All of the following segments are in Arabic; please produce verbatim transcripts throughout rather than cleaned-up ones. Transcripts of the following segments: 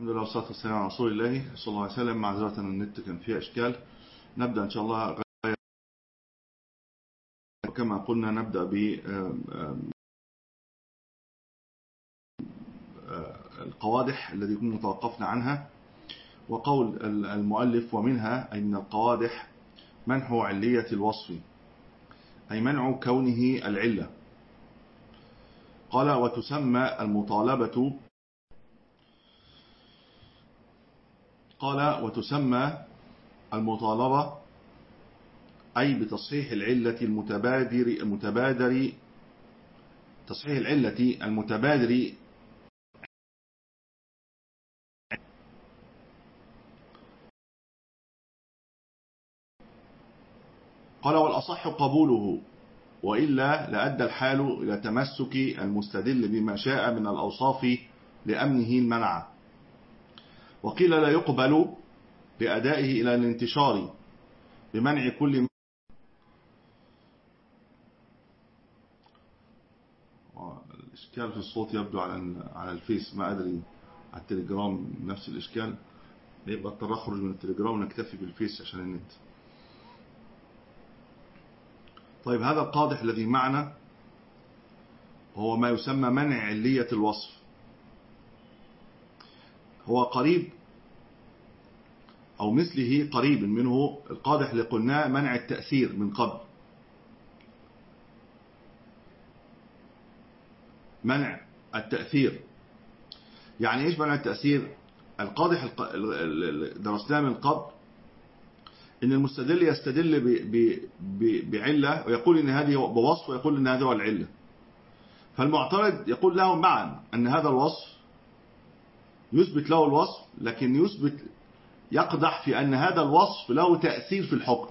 الحمد لله والصلاة والسلام على رسول الله صلى الله عليه وسلم. معذرة النت كان فيها إشكال. نبدأ إن شاء الله كما قلنا، نبدأ بالقوادح التي كنا توقفنا عنها. وقول المؤلف: ومنها أي من القوادح منح علية الوصف، أي منع كونه العلة. قال: وتسمى المطالبة قال وتسمى المطالبة أي بتصحيح العلة المتبادر المتبادر تصحيح العلة المتبادر قال: والأصح قبوله، وإلا لأدى الحال إلى تمسك المستدل بما شاء من الأوصاف لأمنه المنع. وقيل لا يقبل لأدائه إلى الانتشار بمنع كل. الإشكال في الصوت يبدو على على الفيس، ما أدري على التليجرام نفس الإشكال. يبقى اضطر أخرج من التليجرام ونكتفي بالفيس عشان النت. طيب، هذا القادح الذي معنا هو ما يسمى منع علية الوصف. هو قريب أو مثله قريب منه القادح اللي قلناه منع التأثير من قبل. منع التأثير يعني إيش منع التأثير؟ القادح اللي درسناه من قبل إن المستدل يستدل بعلة ويقول إن هذه بوصف، ويقول إن هذا هو العلة. فالمعترض يقول له معا أن هذا الوصف يثبت له الوصف، لكن يثبت يقدح في أن هذا الوصف له تأثير في الحكم،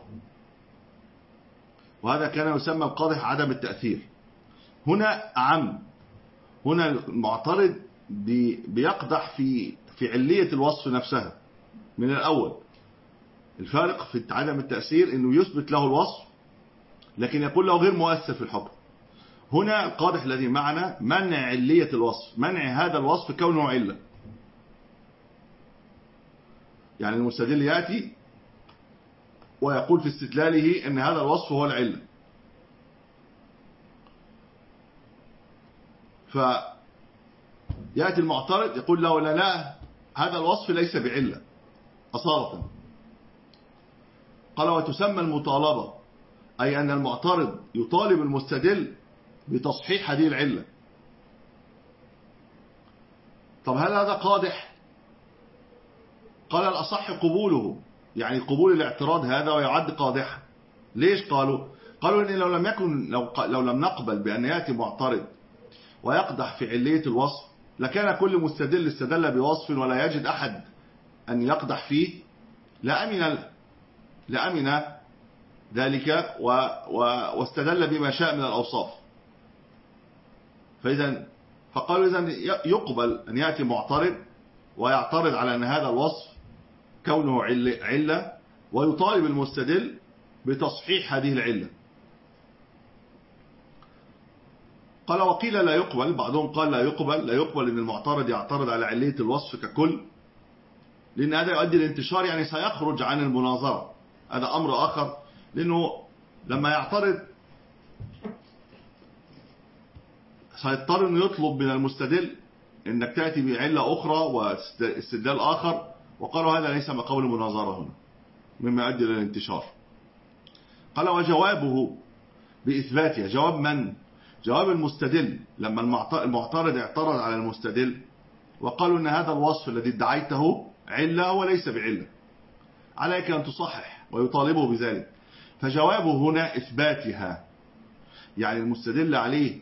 وهذا كان يسمى القادح عدم التأثير. هنا أعم، هنا المعترض بيقدح في في علية الوصف نفسها من الأول. الفارق في عدم التأثير إنه يثبت له الوصف لكن يقول له غير مؤثر في الحكم. هنا القادح الذي معنا منع علية الوصف، منع هذا الوصف كونه علة. يعني المستدل يأتي ويقول في استدلاله أن هذا الوصف هو العلة، فيأتي المعترض يقول له لا لا هذا الوصف ليس بعلة أصالة. قال: وتسمى المطالبة أي أن المعترض يطالب المستدل بتصحيح هذه العلة. طب هل هذا قادح؟ قال: الأصح قبوله، يعني قبول الاعتراض هذا ويعد قادحا. ليش قالوا؟ قالوا إن لو لم يكن لو, لو لم نقبل بأن يأتي معترض ويقدح في علية الوصف لكان كل مستدل استدل بوصف ولا يجد أحد أن يقدح فيه لأمن لأمن ذلك و و واستدل بما شاء من الأوصاف. فإذا فقالوا إذن يقبل أن يأتي معترض ويعترض على أن هذا الوصف كونه علة، ويطالب المستدل بتصحيح هذه العلة. قال: وقيل لا يقبل، بعضهم قال لا يقبل لا يقبل أن المعترض يعترض على علية الوصف ككل، لأن هذا يؤدي للانتشار، يعني سيخرج عن المناظرة. هذا أمر آخر، لأنه لما يعترض سيضطر أنه يطلب من المستدل أنك تأتي بعلة أخرى واستدلال آخر، وقالوا هذا ليس مقام المناظرة هنا، مما يؤدي إلى الانتشار. قال: وجوابه بإثباتها. جواب من؟ جواب المستدل. لما المعترض اعترض على المستدل وقالوا أن هذا الوصف الذي ادعيته علة وليس بعلة، عليك أن تصحح، ويطالبه بذلك. فجوابه هنا إثباتها، يعني المستدل عليه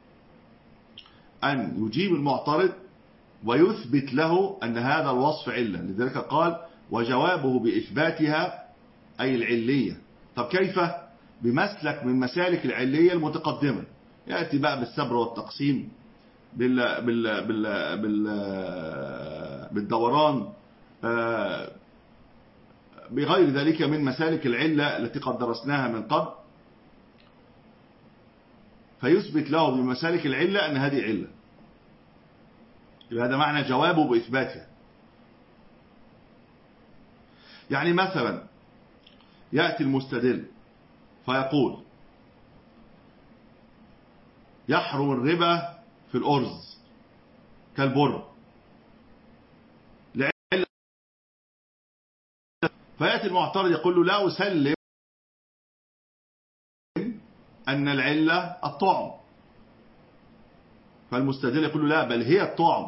أن يجيب المعترض ويثبت له أن هذا الوصف علة. لذلك قال: وجوابه بإثباتها أي العلية. طب كيف؟ بمسلك من مسالك العلية المتقدمة. يأتي بقى بالسبر والتقسيم، بال بال بال بال بالدوران، بغير ذلك من مسالك العلة التي قد درسناها من قبل، فيثبت له بمسالك العلة أن هذه علة. هذا معنى جوابه بإثباتها. يعني مثلا يأتي المستدل فيقول يحرم الربا في الأرز كالبر، فيأتي المعترض يقول له لا أسلم أن العلة الطعم، فالمستدل يقول له لا بل هي الطعم،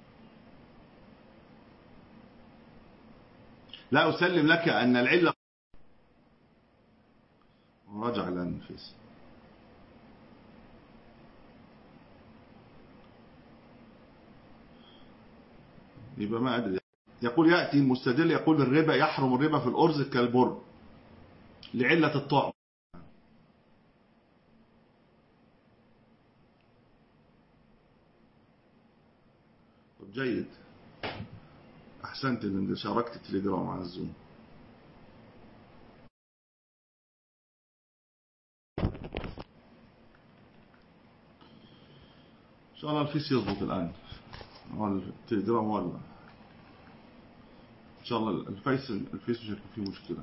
لا أسلم لك أن العلة. رجع الأنفس. يبقى ما أدري. يقول يأتي المستدل يقول الربا يحرم الربا في الأرز كالبر لعلة الطعم. طب جيد، أحسنت إن شاركت التليجرام على الزوم. إن شاء الله الفيس يضبط الآن، التليجرام ولا إن شاء الله الفيس الفيس مش هيكون فيه مشكلة.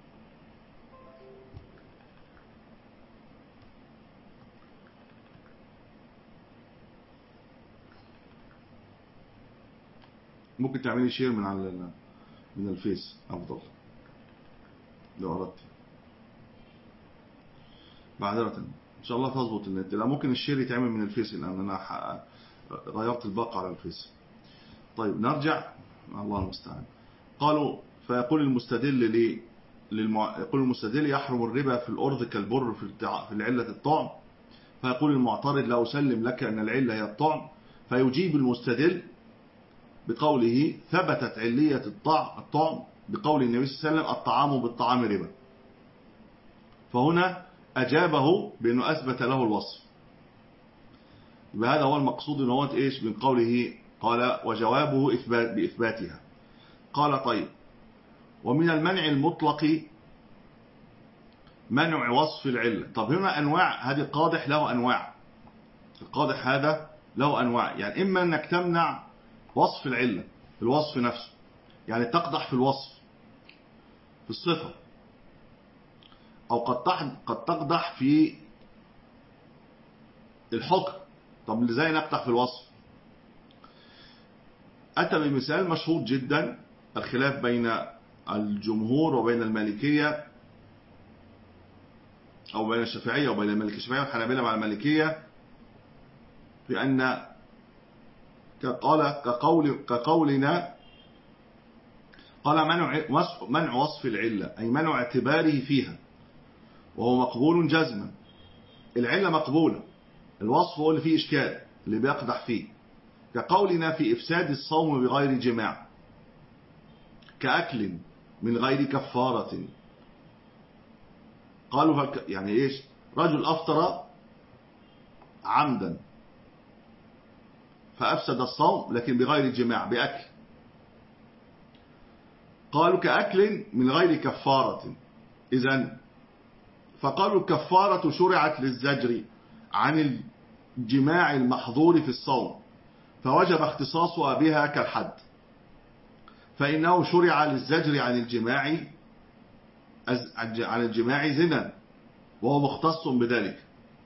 ممكن تعملي شير من على من الفيس أفضل لو أردت. معذرة إن شاء الله تظبط النت. لا ممكن الشير يتعمل من الفيس لأن أنا غيرت الباقة على الفيس. طيب نرجع، الله المستعان. قالوا فيقول المستدل لي للمع... يقول المستدل يحرم الربا في الأرض كالبر في التع... في العلة الطعم، فيقول المعترض لا أسلم لك أن العلة هي الطعم، فيجيب المستدل بقوله ثبتت علية الطعم الطعم بقول النبي صلى الله عليه وسلم الطعام بالطعام ربا، فهنا أجابه بأنه أثبت له الوصف. بهذا هو المقصود ان هو ايش من قوله قال وجوابه إثبات بإثباتها. قال طيب ومن المنع المطلق منع وصف العلة. طب هنا أنواع، هذه القادح له أنواع، القادح هذا له أنواع، يعني إما أنك تمنع وصف العلة في الوصف نفسه، يعني تقدح في الوصف في الصفة، أو قد قد تقدح في الحكم. طب ازاي نقدح في الوصف؟ أتى بمثال مشهور جدا، الخلاف بين الجمهور وبين المالكية أو بين الشافعية وبين المالكية، الشافعية والحنابلة مع المالكية، في أن قال كقول كقولنا قال منع منع وصف العلة أي منع اعتباره فيها، وهو مقبول جزما. العلة مقبولة، الوصف هو اللي فيه إشكال اللي بيقدح فيه، كقولنا في إفساد الصوم بغير جماع، كأكل من غير كفارة. قالوا يعني إيش؟ رجل أفطر عمدا فأفسد الصوم لكن بغير جماع بأكل، قالوا كأكل من غير كفارة. إذن فقالوا الكفارة شرعت للزجر عن الجماع المحظور في الصوم، فوجب اختصاصها بها كالحد، فإنه شرع للزجر عن الجماع عن الجماع زنا وهو مختص بذلك،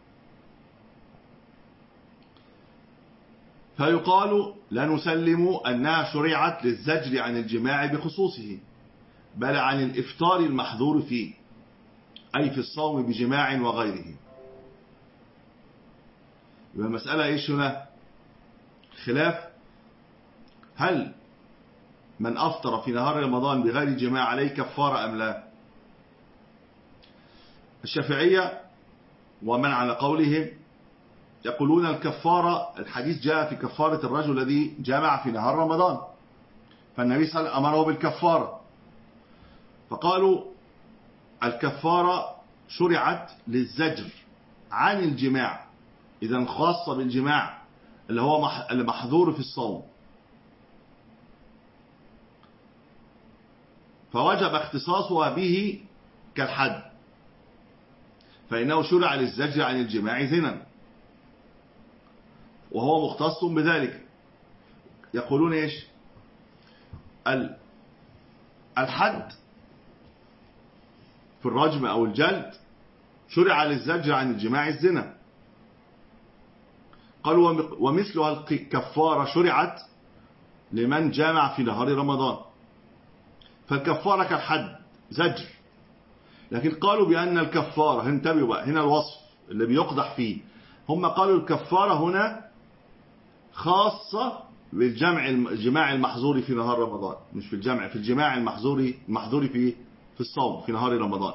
فيقال لا نسلم أنها شرعت للزجر عن الجماع بخصوصه، بل عن الإفطار المحظور فيه، أي في الصوم بجماع وغيره. يبقى المسألة إيش هنا؟ خلاف هل من أفطر في نهار رمضان بغير جماع عليه كفارة أم لا؟ الشافعية ومن على قولهم يقولون الكفارة، الحديث جاء في كفارة الرجل الذي جامع في نهار رمضان، فالنبي صلى الله عليه وسلم أمره بالكفارة، فقالوا الكفارة شرعت للزجر عن الجماع، إذا خاصة بالجماع اللي هو المحظور في الصوم، فوجب اختصاصها به كالحد، فإنه شرع للزجر عن الجماع زنا وهو مختص بذلك. يقولون إيش؟ الحد في الرجم أو الجلد شرع للزجر عن الجماع الزنا. قالوا ومثلها الكفارة شرعت لمن جامع في نهار رمضان، فالكفارة كالحد زجر. لكن قالوا بأن الكفارة، انتبهوا بقى هنا الوصف اللي بيقدح فيه، هم قالوا الكفارة هنا خاصة بالجمع الجماع المحظور في نهار رمضان، مش في الجمع، في الجماع المحظور المحظور في في الصوم في نهار رمضان.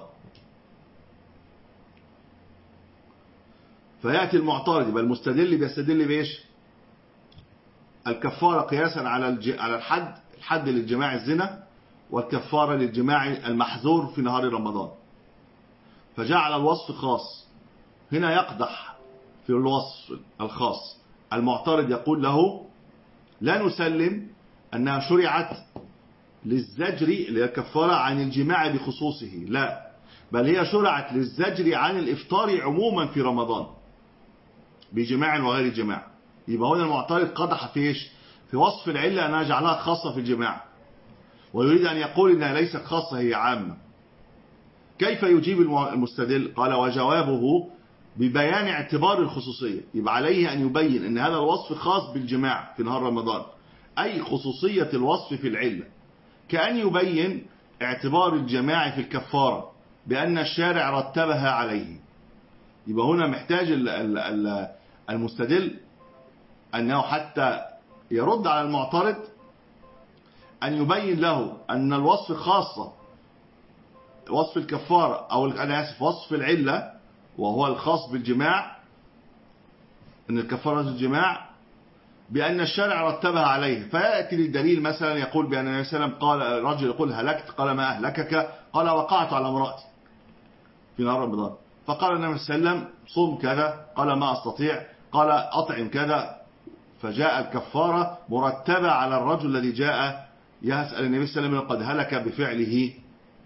فيأتي المعترض يبقى المستدل بيستدل بإيش؟ الكفارة قياسا على الج... على الحد الحد للجماع الزنا، والكفارة للجماع المحظور في نهار رمضان، فجعل الوصف خاص. هنا يقدح في الوصف الخاص. المعترض يقول له لا نسلم أنها شرعت للزجر اللي هي الكفارة عن الجماع بخصوصه، لا، بل هي شرعت للزجر عن الإفطار عموما في رمضان بجماع وغير جماع. يبقى هنا المعترض قدح في ايش؟ في وصف العلة أنها جعلها خاصة في الجماع، ويريد أن يقول أنها ليست خاصة، هي عامة. كيف يجيب المستدل؟ قال وجوابه ببيان اعتبار الخصوصية. يبقى عليه أن يبين أن هذا الوصف خاص بالجماع في نهار رمضان، أي خصوصية الوصف في العلة، كأن يبين اعتبار الجماع في الكفارة بأن الشارع رتبها عليه. يبقى هنا محتاج المستدل أنه حتى يرد على المعترض أن يبين له أن الوصف خاصة، وصف الكفارة أو أنا آسف وصف العلة وهو الخاص بالجماع، أن الكفارة الجماع، بأن الشارع رتبها عليه. فيأتي للدليل مثلا يقول بأن النبي صلى الله عليه وسلم قال رجل يقول هلكت، قال ما أهلكك؟ قال وقعت على امرأتي في نهار رمضان، فقال النبي صلى الله عليه وسلم صم كذا، قال ما أستطيع، قال أطعم كذا، فجاء الكفارة مرتبة على الرجل الذي جاء يسأل النبي صلى الله عليه وسلم قد هلك بفعله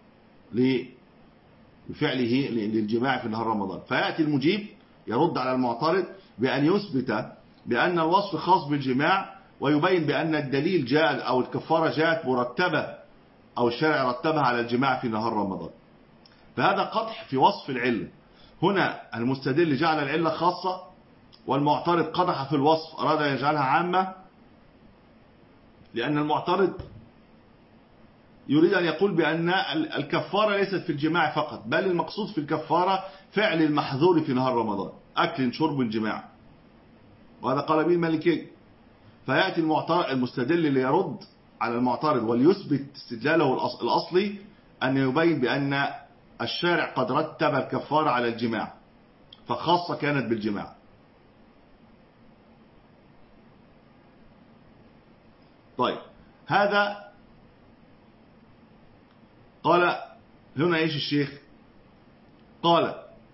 بفعله للجماع في نهار رمضان. فيأتي المجيب يرد على المعترض بأن يثبت بأن الوصف خاص بالجماع، ويبين بأن الدليل جاء أو الكفارة جاءت مرتبة أو الشارع رتبها على الجماع في نهار رمضان. فهذا قدح في وصف العلة. هنا المستدل جعل العلة خاصة، والمعترض قدح في الوصف أراد أن يجعلها عامة، لأن المعترض يريد أن يقول بأن الكفارة ليست في الجماع فقط، بل المقصود في الكفارة فعل المحظور في نهار رمضان، أكل شرب جماع، وهذا قال به المالكي. فيأتي المستدل ليرد على المعترض وليثبت استدلاله الأصلي أن يبين بأن الشارع قد رتب الكفارة على الجماع، فخاصة كانت بالجماع. طيب هذا قال هنا ايش الشيخ؟ قال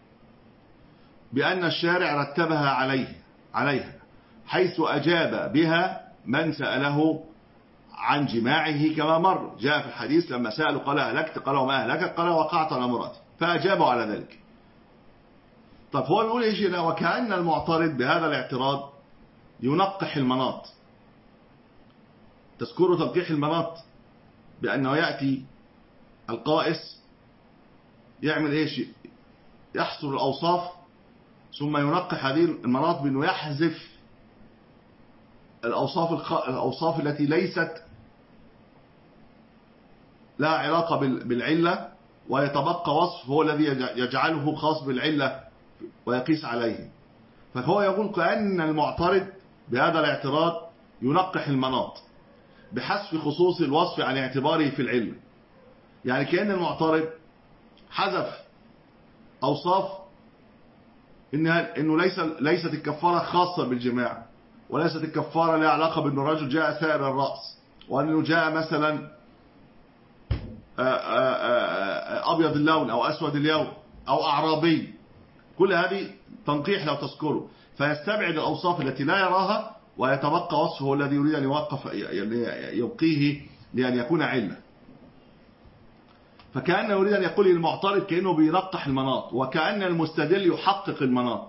بأن الشارع رتبها عليه عليها حيث أجاب بها من سأله عن جماعه، كما مر جاء في الحديث لما سألوا قال أهلكت، قال وما أهلكت، قال وقعت على امرأتي، فأجابوا على ذلك. طب هو بيقول ايش هنا؟ وكأن المعترض بهذا الاعتراض ينقح المناط. تذكروا تنقيح المناط بأنه يأتي القائس يعمل ايش؟ يحصر الأوصاف ثم ينقح هذه المناط بأنه يحذف الأوصاف الخ... الأوصاف التي ليست لها علاقة بالعلة، ويتبقى وصف هو الذي يجعله خاص بالعلة ويقيس عليه. فهو يقول كأن المعترض بهذا الاعتراض ينقح المناط بحذف خصوص الوصف عن اعتباره في العلة. يعني كأن المعترض حذف أوصاف إنها إنه ليس ليست الكفارة خاصة بالجماع، وليست الكفارة لها علاقة بأن الرجل جاء سائر الرأس، وأنه جاء مثلا أبيض اللون أو أسود اللون أو أعرابي. كل هذه تنقيح لو تذكره، فيستبعد الأوصاف التي لا يراها ويتبقى وصفه الذي يريد أن يوقف يبقيه لأن يكون علة. فكأنه يريد أن يقول للمعترض كأنه بينقح المناط، وكأن المستدل يحقق المناط.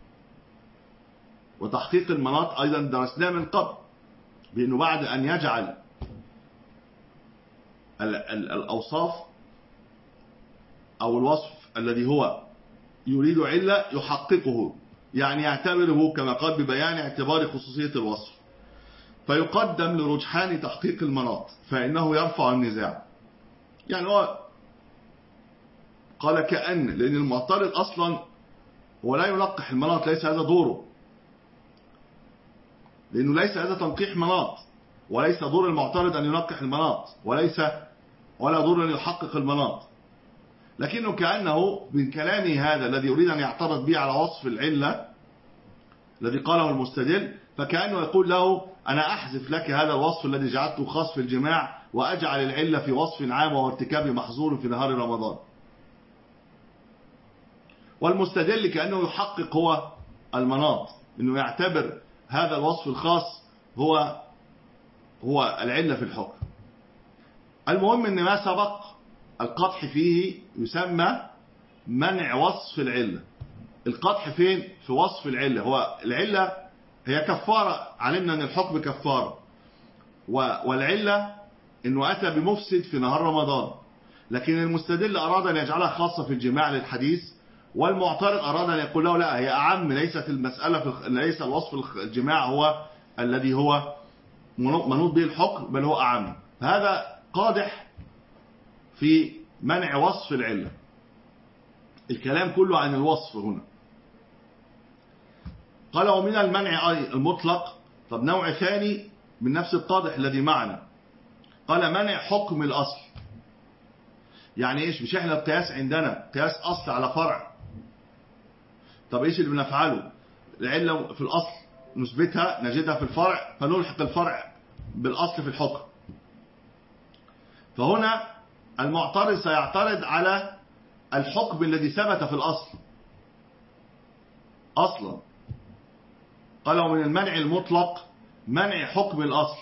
وتحقيق المناط أيضا درسناه من قبل، بأنه بعد أن يجعل الأوصاف أو الوصف الذي هو يريد علة يحققه، يعني يعتبره كما قال ببيان اعتبار خصوصية الوصف، فيقدم لرجحان تحقيق المناط فإنه يرفع النزاع. يعني هو قال كأن، لأن المعترض أصلا هو لا ينقح المناط، ليس هذا دوره، لأنه ليس هذا تنقيح مناط، وليس دور المعترض أن ينقح المناط، وليس ولا دور أن يحقق المناط، لكنه كأنه من كلامه هذا الذي يريد أن يعترض به على وصف العلة الذي قاله المستدل، فكأنه يقول له أنا أحذف لك هذا الوصف الذي جعلته خاص في الجماع وأجعل العلة في وصف عام وارتكاب محظور في نهار رمضان. والمستدل كأنه يحقق هو المناط، أنه يعتبر هذا الوصف الخاص هو هو العلة في الحكم. المهم أن ما سبق القدح فيه يسمى منع وصف العلة. القدح فين؟ في وصف العلة. هو العلة هي كفارة، علمنا أن الحكم كفارة، والعلة أنه أتى بمفسد في نهار رمضان، لكن المستدل أراد أن يجعلها خاصة في الجماع للحديث، والمعترض أراد أن يقول له لا، هي أعم، ليست المسألة في ليس الوصف الجماع هو الذي هو منوط به الحكم، بل هو أعم. هذا قادح في منع وصف العلة. الكلام كله عن الوصف هنا. قال ومن المنع المطلق. طب نوع ثاني من نفس القادح الذي معنا، قال منع حكم الأصل. يعني إيش؟ مش إحنا القياس عندنا قياس أصل على فرع. طب إيش اللي بنفعله؟ العلة في الأصل نثبتها نجدها في الفرع، فنلحق الفرع بالأصل في الحكم. فهنا المعترض سيعترض على الحكم الذي ثبت في الأصل أصلا. قال ومن المنع المطلق منع حكم الأصل،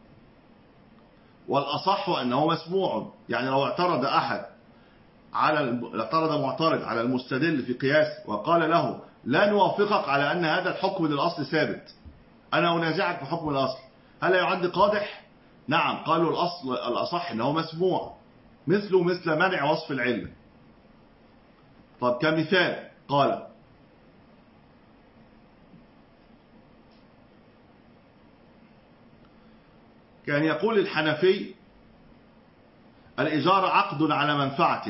والأصح أنه مسموع. يعني لو اعترض أحد على اعترض معترض على المستدل في قياس وقال له لا نوافقك على أن هذا الحكم للأصل ثابت، أنا أنازعك في حكم الأصل، هل يعد قادح؟ نعم. قالوا الأصل الأصح أنه مسموع، مثله مثل منع وصف العلة. طب كمثال قال كان يقول الحنفي الإجارة عقد على منفعة،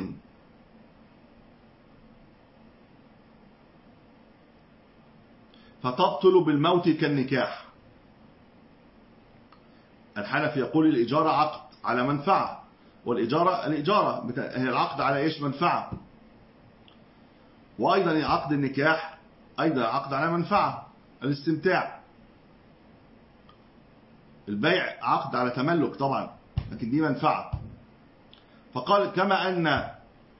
فتبطل بالموت كالنكاح. الحنفي يقول الإجارة عقد على منفعة، والإجارة الإجارة هي العقد على إيش؟ منفعة. وأيضا عقد النكاح أيضا عقد على منفعة، الاستمتاع. البيع عقد على تملك طبعا، لكن دي منفعة. فقال كما أن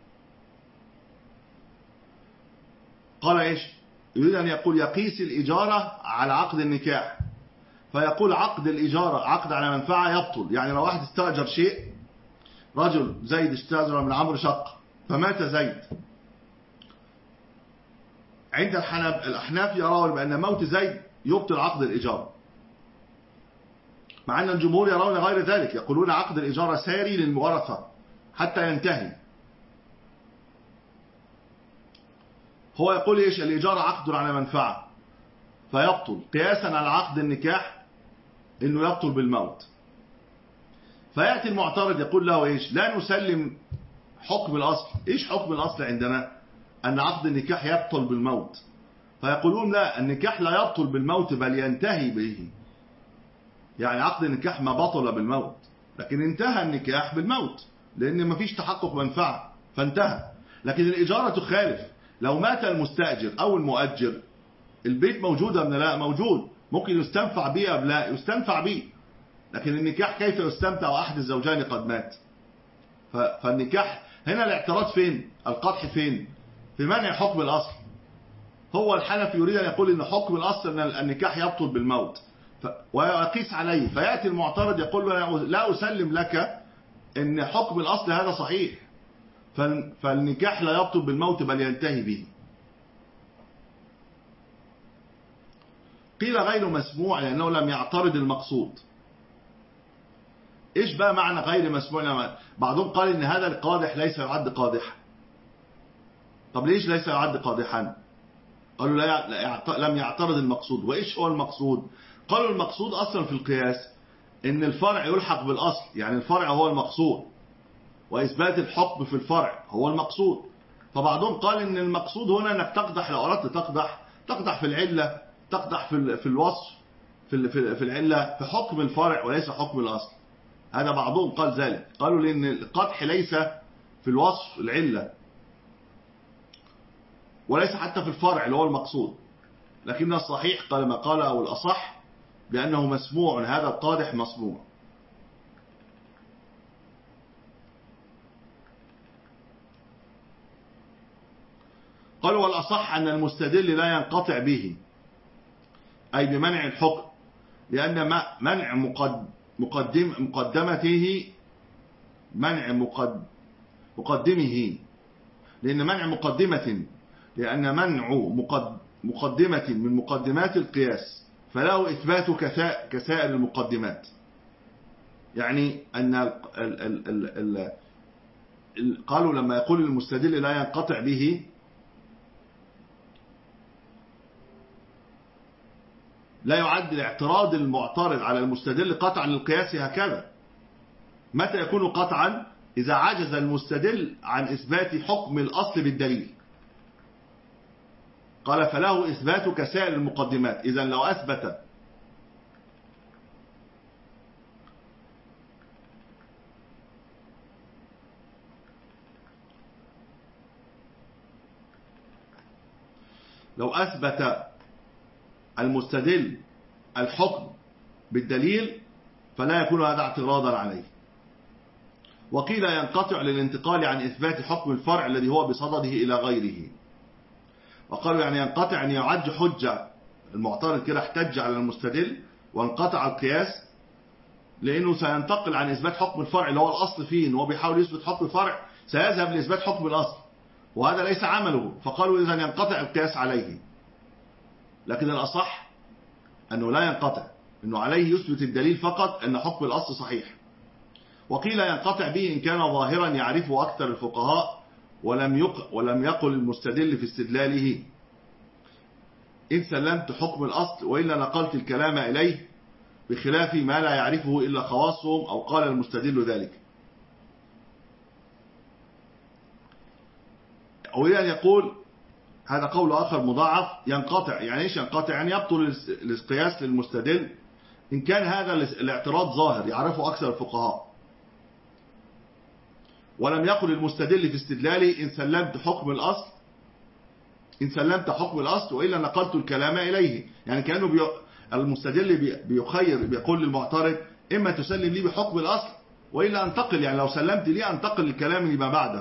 قال إيش؟ يريد أن يقول يقيس الإجارة على عقد النكاح، فيقول عقد الإجارة عقد على منفعة يبطل. يعني لو واحد استأجر شيء، رجل زيد استأجر من عمرو شقة فمات زيد، عند الأحناف يرون بأن موت زيد يبطل عقد الإجارة، مع أن الجمهور يرون غير ذلك، يقولون عقد الإجارة ساري للمورثة حتى ينتهي. هو يقول إيش؟ الإجارة عقد على منفعة فيبطل، قياسا على عقد النكاح إنه يبطل بالموت. فيأتي المعترض يقول له إيش؟ لا نسلم حكم الأصل. إيش حكم الأصل عندنا؟ أن عقد النكاح يبطل بالموت. فيقولون لا، النكاح لا يبطل بالموت بل ينتهي به. يعني عقد النكاح ما بطل بالموت، لكن انتهى النكاح بالموت، لأن ما فيش تحقق منفعة فانتهى. لكن الإجارة تخالف، لو مات المستأجر أو المؤجر البيت موجود أم لا؟ موجود، ممكن يستنفع به أم لا؟ يستنفع به. لكن النكاح كيف يستمتع وأحد الزوجين قد مات؟ فالنكاح هنا الاعتراض فين؟ القدح فين؟ في منع حكم الأصل. هو الحنفي يريد أن يقول إن حكم الأصل أن النكاح يبطل بالموت ويقيس عليه، فيأتي المعترض يقول له لا أسلم لك إن حكم الأصل هذا صحيح، فالنكاح لا يبطل بالموت بل ينتهي به. قيل غير مسموع لأنه لم يعترض المقصود. إيش بقى معنى غير مسموع؟ بعضهم قال إن هذا القادح ليس يعد قادحا، طب ليش ليس يعد قادحا؟ قالوا لا لا لم يعترض المقصود. وإيش هو المقصود؟ قالوا المقصود أصلا في القياس إن الفرع يلحق بالأصل، يعني الفرع هو المقصود، وإثبات الحكم في الفرع هو المقصود. فبعضهم قال إن المقصود هنا أنك تقدح، لو أردت تقدح تقدح في العلة، تقدح في في الوصف، في في العلة، في حكم الفرع وليس حكم الأصل. هذا بعضهم قال ذلك، قالوا لأن القدح ليس في الوصف العلة، وليس حتى في الفرع اللي هو المقصود. لكن الصحيح قال ما قال أو الأصح بأنه مسموع، هذا القادح مسموع. قالوا والأصح أن المستدل لا ينقطع به، أي بمنع الحكم، لأن منع مقدم مقدمته منع مقد مقدمه لأن منع مقدمة لأن منع مقدمة من مقدمات القياس فله إثبات كسائر المقدمات. يعني أن ال ال ال ال قالوا لما يقول المستدل لا ينقطع به، لا يعد الاعتراض المعترض على المستدل قطعا للقياس هكذا. متى يكون قطعا؟ إذا عجز المستدل عن إثبات حكم الأصل بالدليل. قال فله إثبات كسائر المقدمات. إذا لو أثبت لو أثبت المستدل الحكم بالدليل فلا يكون هذا اعتراضا عليه. وقيل ينقطع للانتقال عن إثبات حكم الفرع الذي هو بصدده إلى غيره. وقالوا يعني ينقطع أن يعد حجة، المعترض كده احتج على المستدل وانقطع القياس، لأنه سينتقل عن إثبات حكم الفرع اللي هو الأصل فيه، إنه هو بيحاول يثبت حكم الفرع، سيذهب لإثبات حكم الأصل، وهذا ليس عمله. فقالوا إذا ينقطع القياس عليه. لكن الأصح أنه لا ينقطع، أنه عليه يثبت الدليل فقط أن حكم الأصل صحيح. وقيل ينقطع به إن كان ظاهرا يعرفه أكثر الفقهاء ولم يق ولم يقل المستدل في استدلاله إن سلمت حكم الأصل وإلا نقلت الكلام إليه، بخلاف ما لا يعرفه إلا خواصهم، أو قال المستدل ذلك. أو أن يقول هذا قول آخر مضاعف، ينقطع. يعني إيش ينقطع؟ يعني يبطل القياس للمستدل إن كان هذا الاعتراض ظاهر يعرفه أكثر الفقهاء، ولم يقل المستدل في استدلاله إن سلمت حكم الأصل إن سلمت حكم الأصل وإلا نقلت الكلام إليه. يعني كأنه بي... المستدل بيخير، بيقول للمعترض إما تسلم لي بحكم الأصل وإلا أنتقل، يعني لو سلمت لي أنتقل للكلام لما بعده.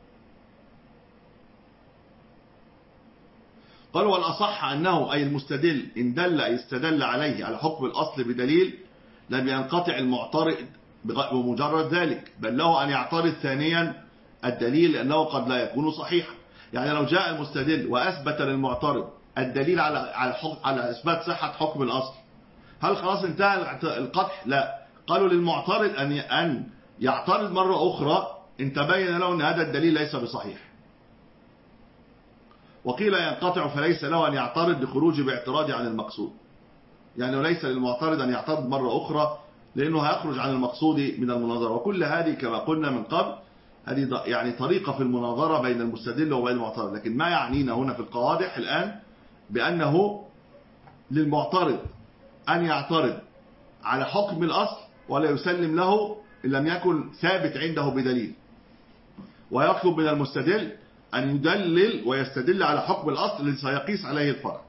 قال والأصح أنه أي المستدل إن دل استدل عليه على حكم الأصل بدليل لم ينقطع المعترض بمجرد ذلك، بل له أن يعترض ثانيا الدليل لأنه قد لا يكون صحيحا. يعني لو جاء المستدل وأثبت للمعترض الدليل على على على إثبات صحة حكم الأصل، هل خلاص انتهى القطع؟ لا. قالوا للمعترض أن أن يعترض مرة أخرى إن تبين له أن هذا الدليل ليس بصحيح. وقيل ينقطع فليس له أن يعترض لخروج باعتراضه عن المقصود. يعني ليس للمعترض أن يعترض مرة أخرى لأنه هيخرج عن المقصود من المناظرة. وكل هذه كما قلنا من قبل هذه يعني طريقة في المناظرة بين المستدل وبين المعترض. لكن ما يعنينا هنا في القوادح الآن بأنه للمعترض أن يعترض على حكم الأصل ولا يسلم له إن لم يكن ثابت عنده بدليل، ويطلب من المستدل أن يدلل ويستدل على حكم الأصل الذي سيقيس عليه الفرع.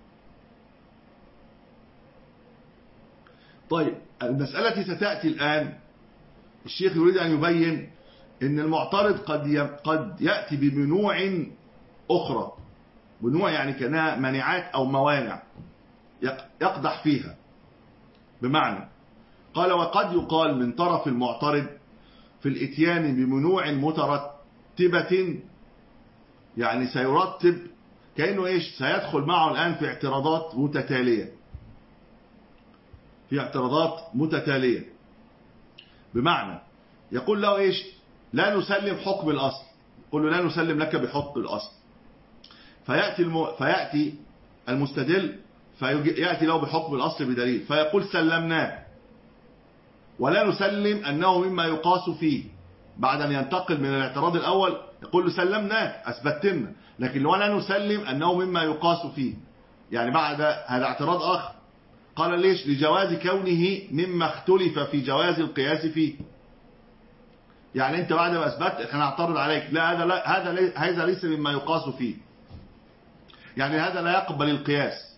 طيب المسألة التي ستأتي الآن، الشيخ يريد أن يبين أن المعترض قد قد يأتي بمنوع أخرى، منوع يعني كأنها منعات أو موانع يقدح فيها. بمعنى قال وقد يقال من طرف المعترض في الاتيان بمنوع مترتبة، يعني سيرتب كأنه إيش سيدخل معه الآن في اعتراضات متتالية في اعتراضات متتالية بمعنى يقول له إيش لا نسلم حكم الأصل، يقول له لا نسلم لك بحكم الأصل، فيأتي, الم... فيأتي المستدل فيأتي له بحكم الأصل بدليل فيقول سلمناه، ولا نسلم أنه مما يقاس فيه. بعد أن ينتقل من الاعتراض الأول يقول له سلمناه أثبتنا، لكن ولا نسلم أنه مما يقاس فيه. يعني بعد هذا اعتراض آخر قال ليش؟ لجواز كونه مما اختلف في جواز القياس فيه. يعني أنت بعد ما أثبت احنا نعترض عليك، لا هذا لا هذا لي هذا ليس مما يقاس فيه، يعني هذا لا يقبل القياس.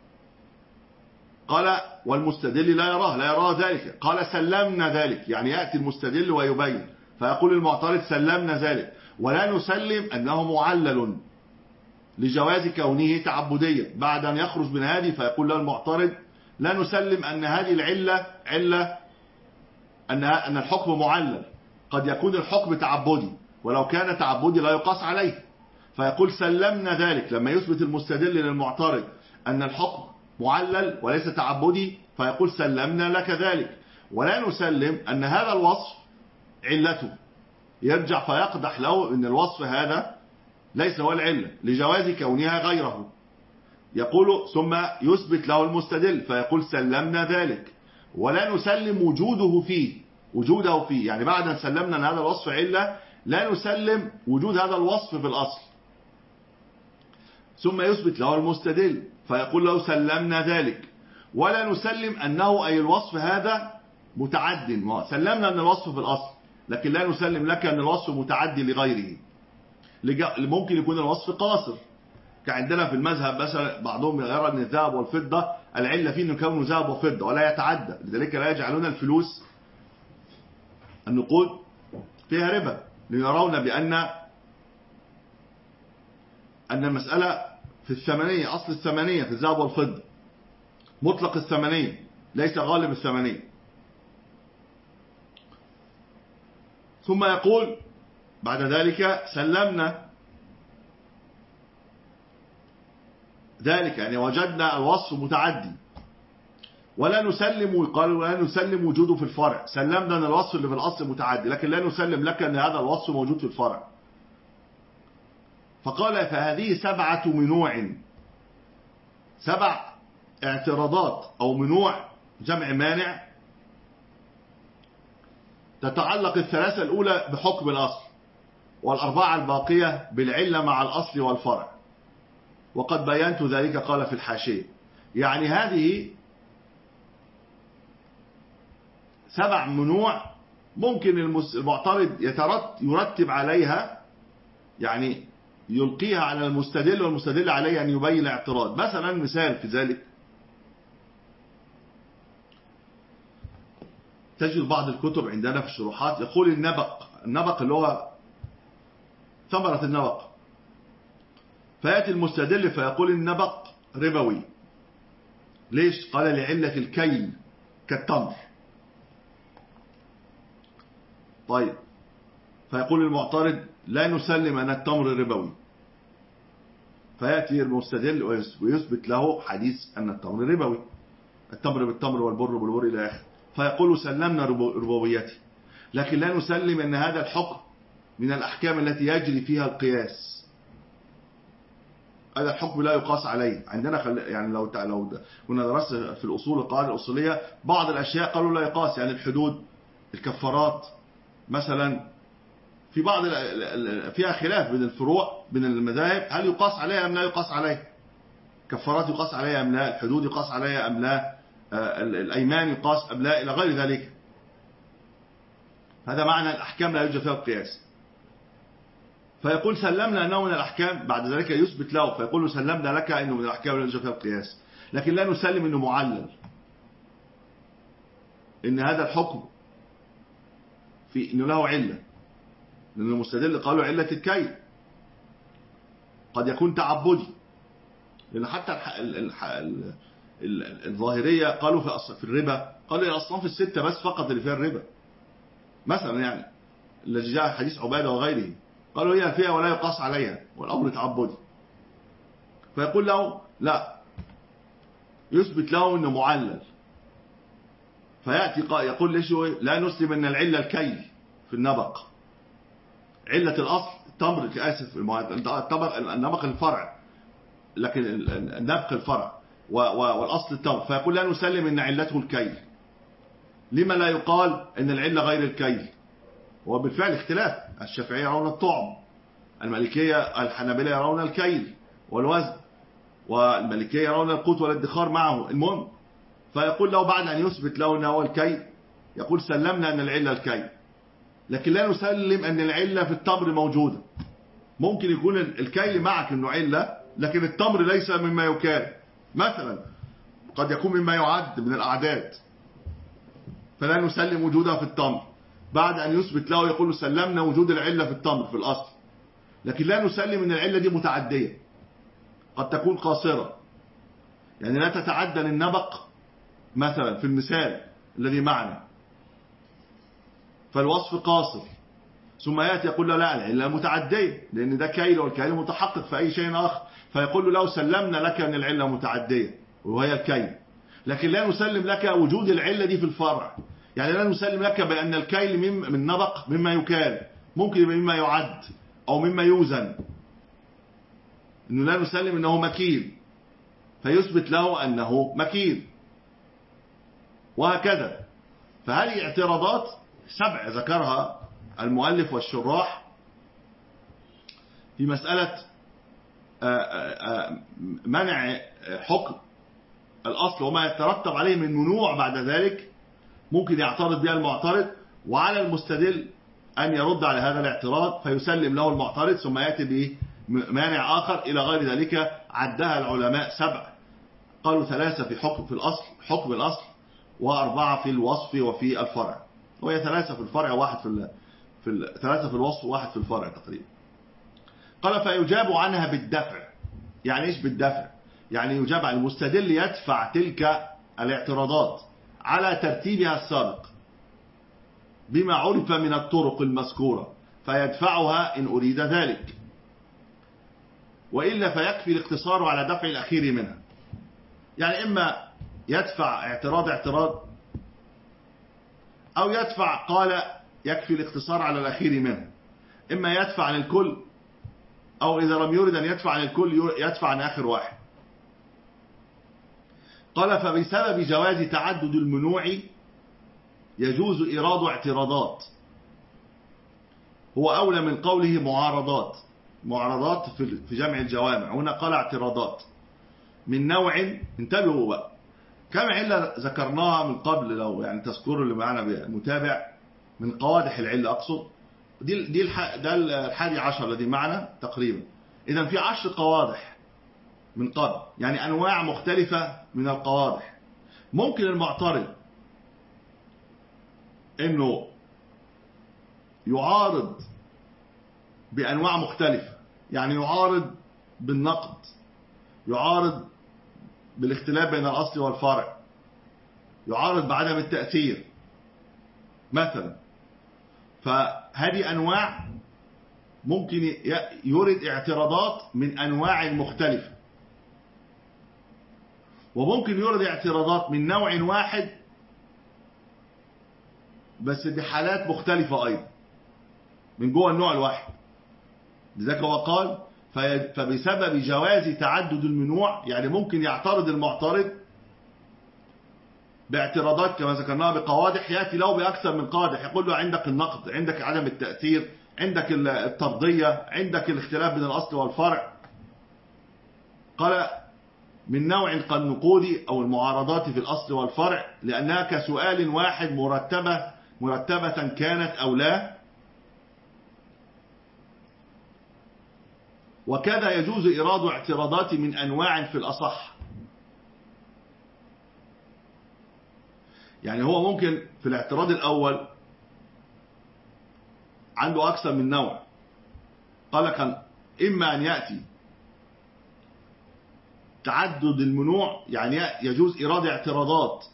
قال والمستدل لا يراه لا يراه ذلك. قال سلمنا ذلك، يعني يأتي المستدل ويبين فيقول المعترض سلمنا ذلك، ولا نسلم أنه معلل لجواز كونه تعبديا. بعد أن يخرج من هذه فيقول له المعترض لا نسلم أن هذه العلة علة أنها أن الحكم معلل، قد يكون الحكم تعبدي، ولو كان تعبدي لا يقاس عليه. فيقول سلمنا ذلك لما يثبت المستدل للمعترض أن الحكم معلل وليس تعبدي، فيقول سلمنا لك ذلك، ولا نسلم أن هذا الوصف علته. يرجع فيقدح له أن الوصف هذا ليس هو العلة لجواز كونها غيره. يقول ثم يثبت له المستدل فيقول سلمنا ذلك، ولا نسلم وجوده فيه وجوده فيه يعني بعد أن سلمنا أن هذا الوصف علة لا نسلم وجود هذا الوصف في الأصل. ثم يثبت له المستدل فيقول له سلمنا ذلك، ولا نسلم أنه أي الوصف هذا متعد. سلمنا أن الوصف في الأصل، لكن لا نسلم لك أن الوصف متعدي لغيره. ممكن يكون الوصف قاصر، كعندنا في المذهب مثلا بعضهم يرى أن الذهب والفضة العلة فيه أنه كونه ذهب وفضة ولا يتعدى، لذلك لا يجعلون الفلوس النقود فيها ربا، ليرون بأن أن المسألة في الثمنية، أصل الثمنية في الذهب والفضة مطلق الثمنية ليس غالب الثمنية. ثم يقول بعد ذلك سلمنا ذلك، يعني وجدنا الوصف متعدي، ولا نسلم قالوا ولا نسلم وجوده في الفرع. سلمنا أن الوصف اللي في الأصل متعدي، لكن لا نسلم لك أن هذا الوصف موجود في الفرع. فقال فهذه سبعة منوع، سبع اعتراضات أو منوع جمع مانع، تتعلق الثلاثة الأولى بحكم الأصل، والأربعة الباقية بالعلة مع الأصل والفرع، وقد بينت ذلك قال في الحاشية. يعني هذه سبع منوع ممكن المعترض يرتب عليها، يعني يلقيها على المستدل والمستدل عليه أن يبين الاعتراض. مثلا مثال في ذلك تجد بعض الكتب عندنا في الشروحات يقول النبق، النبق اللي هو ثمرة النبق، فيأتي المستدل فيقول النبق ربوي. ليش؟ قال لعلة الكيل كالتمر. طيب فيقول المعترض لا نسلم أن التمر ربوي، فيأتي المستدل ويثبت له حديث أن التمر ربوي، التمر بالتمر والبر بالبر إلى آخره، فيقول سلمنا ربوبيته، لكن لا نسلم أن هذا الحكم من الأحكام التي يجري فيها القياس. هذا الحكم لا يقاس عليه عندنا. خل... يعني لو لو كنا درسنا في الأصول القواعد الأصولية بعض الأشياء قالوا لا يقاس، يعني الحدود، الكفارات مثلا، في بعض فيها خلاف بين الفروع بين المذاهب، هل يقاس عليها أم لا يقاس عليها؟ كفارات يقاس عليها أم لا؟ الحدود يقاس عليها أم لا؟ الأيمان يقاس أم لا؟ إلى غير ذلك. هذا معنى الأحكام لا يوجد فيها القياس. فيقول سلمنا أنه من الأحكام، بعد ذلك يثبت له فيقول له سلمنا لك أنه من الأحكام لا يوجد فيها القياس، لكن لا نسلم أنه معلل، إن هذا الحكم في إنه له علة، لأن المستدل قالوا علة الكيل قد يكون تعبدي، لأن حتى الظاهرية قالوا في الربا قالوا الأصناف الستة بس فقط اللي فيها الربا مثلا، يعني الذي جاء حديث عبادة وغيره قالوا هي فيها ولا يقاس عليها والأمر تعبدي. فيقول له لا، يثبت له أنه معلل، فيأتي يقول ليش لا نسلم أن العلة الكيل في النبق، علة الأصل التمر، آسف النبق الفرع، لكن النبق الفرع والأصل التمر، فيقول لا نسلم إن علته الكيل. لما لا يقال إن العلة غير الكيل؟ وبالفعل اختلاف، الشافعية يرون الطعم، المالكية الحنابلة يرون الكيل والوزن، والمالكية يرون القوت والادخار معه. المهم فيقول له بعد أن يثبت له أنه هو الكيل، يقول سلمنا أن العلة الكيل، لكن لا نسلم أن العلة في التمر موجودة. ممكن يكون الكيل معك أنه علة، لكن التمر ليس مما يكال، مثلا قد يكون مما يعد من الأعداد، فلا نسلم وجودها في التمر. بعد أن يثبت له يقول سلمنا وجود العلة في التمر في الأصل، لكن لا نسلم أن العلة دي متعدية، قد تكون قاصرة، يعني لا تتعدى النبق مثلا في المثال الذي معنا، فالوصف قاصر، ثم يأتي يقول له لا العلة متعدية، لأن ده كيل والكيل متحقق في أي شيء آخر، فيقول له سلمنا لك أن العلة متعدية وهي الكيل، لكن لا نسلم لك وجود العلة دي في الفرع. يعني لا نسلم لك بأن الكيل من نبق مما يكال، ممكن يبقى مما يعد أو مما يوزن، إنه لا نسلم أنه مكيل فيثبت له أنه مكيل، وهكذا. فهذه اعتراضات سبع ذكرها المؤلف والشراح في مسألة منع حكم الأصل وما يترتب عليه من منوع بعد ذلك ممكن يعترض بها المعترض، وعلى المستدل أن يرد على هذا الاعتراض فيسلم له المعترض، ثم يأتي بمانع آخر إلى غير ذلك. عدها العلماء سبع، قالوا ثلاثة في حكم في الأصل حكم الأصل، وأربعة في الوصف وفي الفرع، وهي ثلاثة في الفرع واحد في ال... في ال... ثلاثة في الوصف وواحد في الفرع تقريبا. قال فيجاب عنها بالدفع. يعني ايش بالدفع؟ يعني يجاب عن المستدل يدفع تلك الاعتراضات على ترتيبها السابق بما عرف من الطرق المذكورة، فيدفعها إن أريد ذلك، وإلا فيكفي الاقتصار على دفع الأخير منها. يعني إما يدفع اعتراض اعتراض، أو يدفع قال يكفي الاقتصار على الأخير منها، إما يدفع عن الكل، أو إذا لم يرد أن يدفع عن الكل يدفع عن آخر واحد. قال فبسبب جواز تعدد المنوع يجوز إيراد اعتراضات، هو أولى من قوله معارضات. معارضات في جمع الجوامع، هنا قال اعتراضات من نوع. انتبهوا بقى، كم علة ذكرناها من قبل، لو يعني تذكروا اللي معنا المتابع، من قوادح العلة أقصد، دي دي الح... ده الحادي عشر الذي معنا تقريبا. إذا في عشر قوادح من قبل، يعني أنواع مختلفة من القوادح. ممكن المعترض إنه يعارض بأنواع مختلفة، يعني يعارض بالنقد، يعارض بالاختلاف بين الأصل والفرع، يعارض بعدم التأثير مثلا. فهذه أنواع ممكن يرد اعتراضات من أنواع مختلفة، وممكن يرد اعتراضات من نوع واحد بس بحالات مختلفة أيضا من جوه النوع الواحد. لذلك هو قال فبسبب جواز تعدد المنوع، يعني ممكن يعترض المعترض باعتراضات كما ذكرناها بقوادح، يأتي له بأكثر من قادح، يقول له عندك النقد، عندك عدم التأثير، عندك الترضية، عندك الاختلاف بين الأصل والفرع. قال من نوع كالنقود أو المعارضات في الأصل والفرع، لأنها كسؤال واحد مرتبة مرتبة كانت أو لا. وكذا يجوز إيراد اعتراضات من أنواع في الأصح، يعني هو ممكن في الاعتراض الأول عنده أكثر من نوع. قال كان إما أن يأتي تعدد المنوع، يعني يجوز إيراد اعتراضات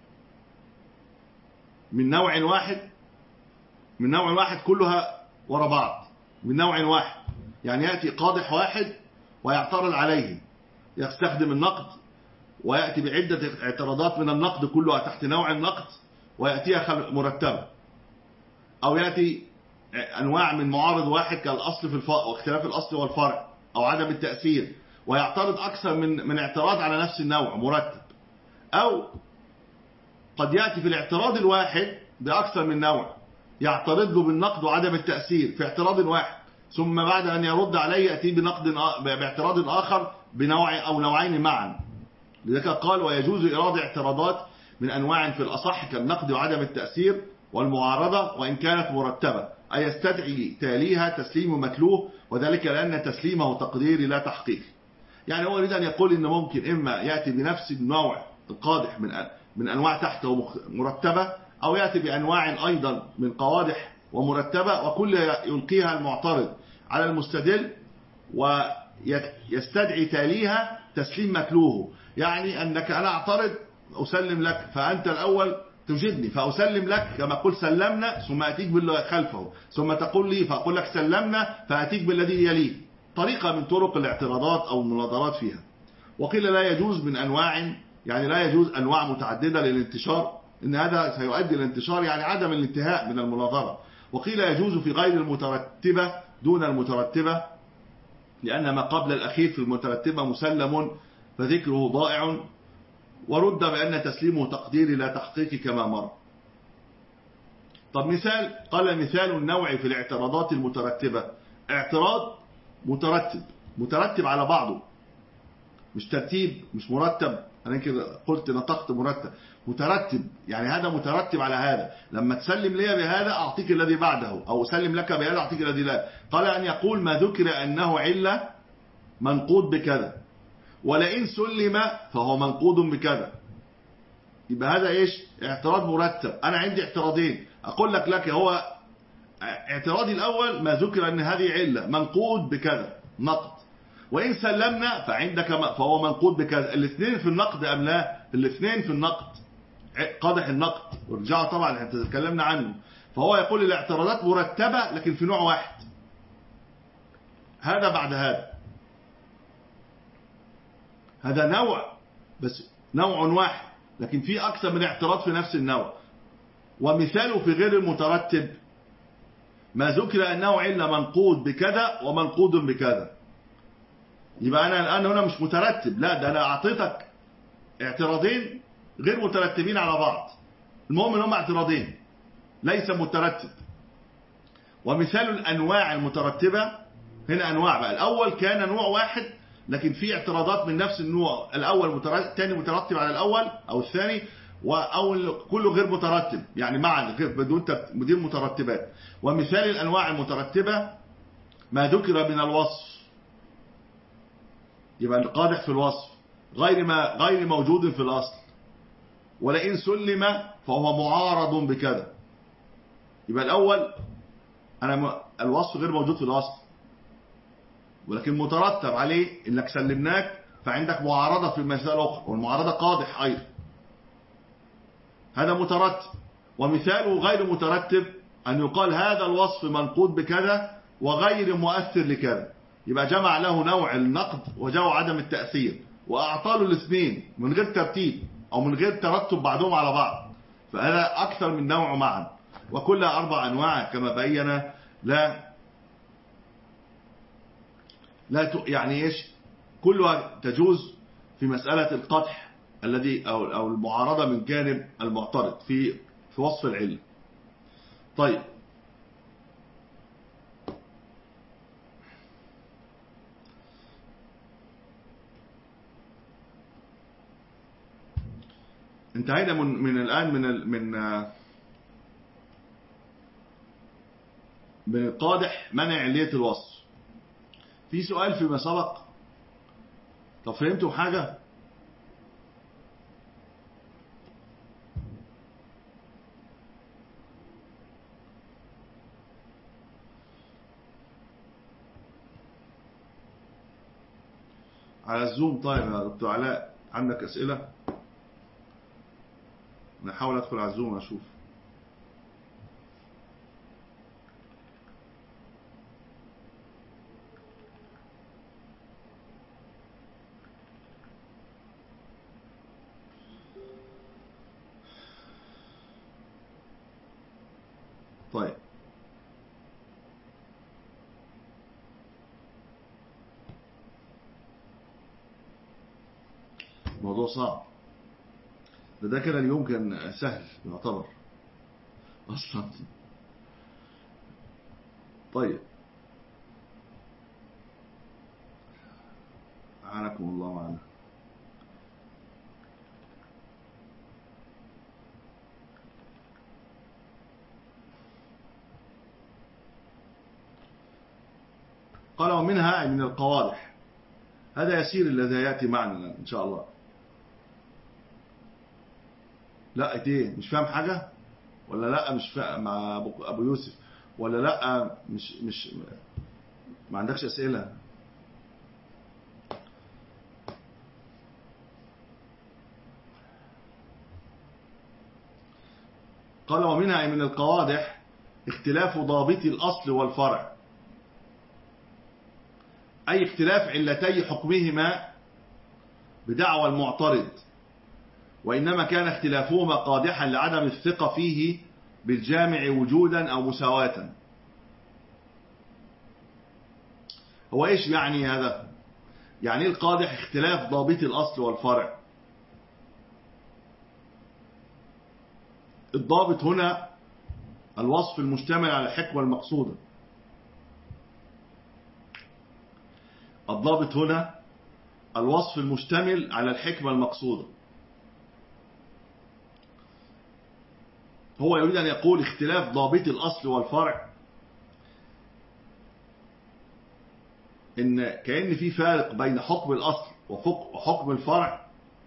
من نوع واحد، من نوع واحد كلها وراء بعض، من نوع واحد، يعني يأتي قادح واحد ويعترض عليه، يستخدم النقد ويأتي بعدة اعتراضات من النقد كلها تحت نوع النقد ويأتيها مرتبة، أو يأتي أنواع من معارض واحد كالأصل في الفرع واختلاف الأصل والفرع، أو عدم التأثير، ويعترض أكثر من من اعتراض على نفس النوع مرتب، أو قد يأتي في الاعتراض الواحد بأكثر من نوع يعترض له بالنقد وعدم التأثير في اعتراض واحد، ثم بعد أن يرد عليه يأتي بنقد باعتراض آخر بنوع أو نوعين معا. لذلك قال ويجوز إيراد اعتراضات من أنواع في الأصح كالنقد وعدم التأثير والمعارضة وإن كانت مرتبة، أي يستدعي تاليها تسليم مكلوه، وذلك لأن تسليمه تقديري لا تحقيقي. يعني هو يريد أن يقول إن ممكن إما يأتي بنفس النوع القادح من من أنواع تحته مرتبة، أو يأتي بأنواع أيضا من قوادح ومرتبة، وكل يلقيها المعترض على المستدل ويستدعي تاليها تسليم مكلوه. يعني أنك أنا أعترض أسلم لك، فأنت الأول تجدني فأسلم لك كما قل سلمنا، ثم أتيك بالذي خلفه، ثم تقول لي فأقول لك سلمنا فأتيك بالذي يليه. طريقة من طرق الاعتراضات أو المناظرات فيها. وقيل لا يجوز من أنواع، يعني لا يجوز أنواع متعددة للانتشار، إن هذا سيؤدي الانتشار يعني عدم الانتهاء من المناظرة. وقيل يجوز في غير المترتبة دون المترتبة، لأن ما قبل الأخير في المترتبة مسلم فذكره ضائع، ورد بأن تسليمه تقديري لا تحقيقي كما مر. طب مثال، قال مثال النوع في الاعتراضات المترتبة اعتراض مترتب مترتب على بعضه، مش ترتيب مش مرتب، أنا كده قلت نطقت مرتب، مترتب يعني هذا مترتب على هذا، لما تسلم لي بهذا أعطيك الذي بعده، أو أسلم لك بهذا أعطيك الذي لا. قال أن يقول ما ذكر أنه علة منقود بكذا، ولئن سلم فهو منقود بكذا. يبقى هذا إيش؟ اعتراض مرتب. أنا عندي اعتراضين، أقول لك لك هو اعتراضي الأول ما ذكر أن هذه علة منقود بكذا نقد، وإن سلمنا فعندك فهو منقود بكذا. الاثنين في النقد أم لا؟ الاثنين في النقد، قادح النقد، ورجعوا طبعا احنا تكلمنا عنه. فهو يقول الاعتراضات مرتبة لكن في نوع واحد، هذا بعد هذا، هذا نوع بس نوع واحد لكن في أكثر من اعتراض في نفس النوع. ومثاله في غير المترتب ما ذكر أنه علة منقود بكذا ومنقود بكذا. يبقى أنا الآن هنا مش مترتب، لا ده أنا أعطيتك اعتراضين غير مترتبين على بعض، المهم ان هم اعتراضين ليس مترتب. ومثال الأنواع المترتبة هنا أنواع بقى، الأول كان نوع واحد لكن في اعتراضات من نفس النوع، الأول مترتب الثاني مترتب على الأول أو الثاني، وأول كله غير مترتب يعني معا غير بدون بدون مترتبات. ومثال الأنواع المترتبة ما ذكر من الوصف، يبقى القادح في الوصف غير ما غير موجود في الأصل، ولئن سلم فهو معارض بكذا. يبقى الأول أنا الوصف غير موجود في الأصل ولكن مترتب عليه إنك سلمناك، فعندك معارضة في المسألة الأخرى، والمعارضة قادح أيضا، هذا مترتب. ومثاله غير مترتب أن يقال هذا الوصف منقود بكذا وغير مؤثر لكذا، يبقى جمع له نوع النقد وجمع عدم التأثير، وأعطاله الاثنين من غير ترتيب أو من غير ترتب بعضهم على بعض، فهذا أكثر من نوع معا، وكلها أربع أنواع كما بينا. لا لا يعني إيش؟ كلها تجوز في مسألة القدح الذي أو أو المعارضة من جانب المعترض في في وصف العلة. طيب انتهينا من من الآن من ال من من القادح منع علية الوصف. في سؤال فيما سبق، طب فهمتوا حاجة؟ على الزوم. طيب يا دكتور علاء عندك أسئلة؟ نحاول أدخل على الزوم أشوف. طيب صعب. ده ده كده اليوم كان سهل يعتبر أصلا. طيب أعانكم الله معنا. قال ومنها من القوادح، هذا يسير الذي يأتي معنا إن شاء الله. لا ايه مش فاهم حاجة ولا لا مش فاهم مع أبو يوسف ولا لا مش مش ما عندكش أسئلة؟ قال ومنها من القوادح اختلاف ضابط الأصل والفرع، أي اختلاف علتي حكمهما بدعوى المعترض، وإنما كان اختلافهما قادحا لعدم الثقة فيه بالجامع وجودا أو مساواة. هو إيش يعني هذا؟ يعني القادح اختلاف ضابط الأصل والفرع. الضابط هنا الوصف المشتمل على الحكمة المقصودة. الضابط هنا الوصف المشتمل على الحكمة المقصودة. هو يريد أن يقول اختلاف ضابط الأصل والفرع إن كأن في فارق بين حكم الأصل وحكم الفرع،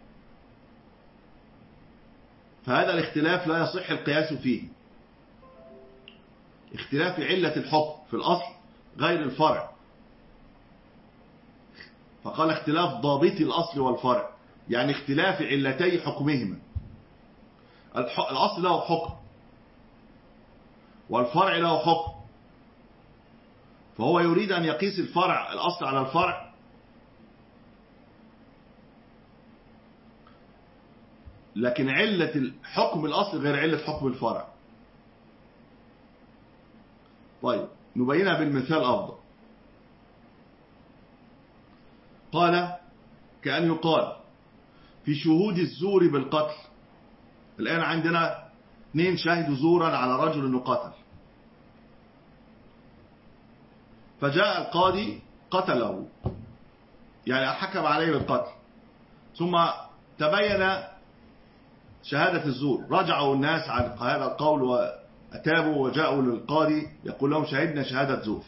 فهذا الاختلاف لا يصح القياس فيه. اختلاف علة الحكم في الأصل غير الفرع، فقال اختلاف ضابط الأصل والفرع يعني اختلاف علتي حكمهما. الأصل له حكم والفرع له حكم، فهو يريد أن يقيس الفرع الأصل على الفرع، لكن علة حكم الأصل غير علة حكم الفرع. طيب نبينها بالمثال أفضل. قال كأن يقال في شهود الزور بالقتل، الآن عندنا اثنين شهدوا زورا على رجل قتل، فجاء القاضي قتله يعني حكم عليه بالقتل، ثم تبين شهادة الزور، رجعوا الناس عن هذا القول وأتابوا وجاءوا للقاضي يقول لهم شهدنا شهادة زور.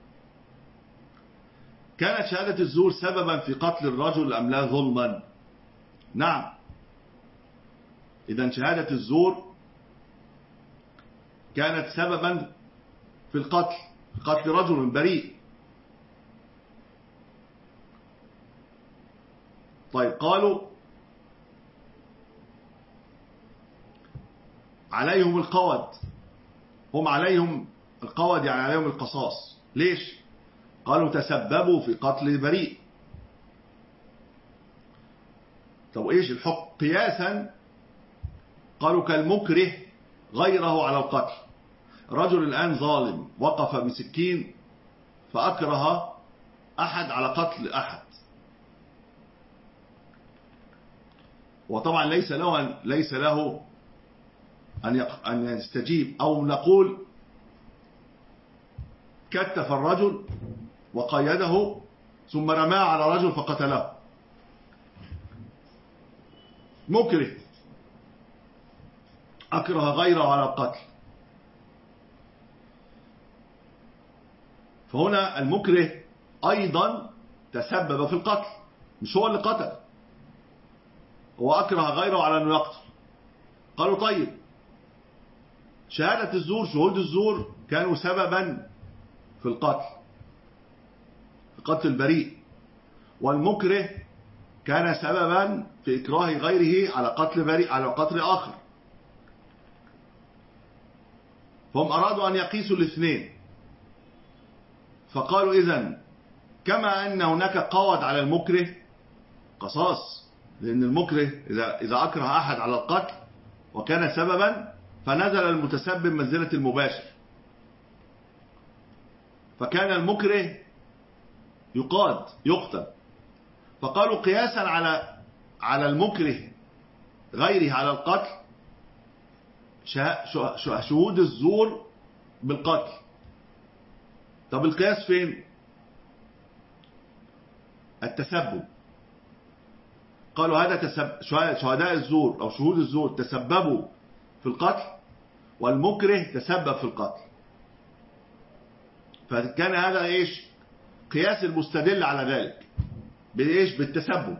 كانت شهادة الزور سببا في قتل الرجل أم لا ظلما؟ نعم. إذن شهادة الزور كانت سببا في القتل، في قتل رجل بريء. طيب قالوا عليهم القود، هم عليهم القود يعني عليهم القصاص. ليش؟ قالوا تسببوا في قتل بريء. طب ايش الحكم قياسا؟ قالوا كالمكره غيره على القتل. رجل الآن ظالم وقف بسكين فأكره أحد على قتل أحد، وطبعا ليس له أن ليس له أن يستجيب، أو نقول كتف الرجل وقيده ثم رماه على رجل فقتله، مكره أكره غيره على القتل. فهنا المكره أيضا تسبب في القتل، مش هو اللي قتل، هو أكره غيره على أنه يقتل. قالوا طيب شهادة الزور شهود الزور كانوا سببا في القتل، في قتل البريء، والمكره كان سببا في إكراه غيره على قتل بريء على قتل آخر. فهم أرادوا أن يقيسوا الاثنين، فقالوا إذن كما أن هناك قود على المكره قصاص، لأن المكره إذا إذا أكره أحد على القتل وكان سببا فنزل المتسبب منزلة المباشر، فكان المكره يقاد يقتل. فقالوا قياسا على على المكره غيره على القتل شهود الزور بالقتل. طب القياس فين؟ التسبب. قالوا هذا تسبب، شهداء الزور أو شهود الزور تسببوا في القتل والمكره تسبب في القتل، فكان هذا إيش؟ قياس المستدل على ذلك بإيش؟ بالتسبب.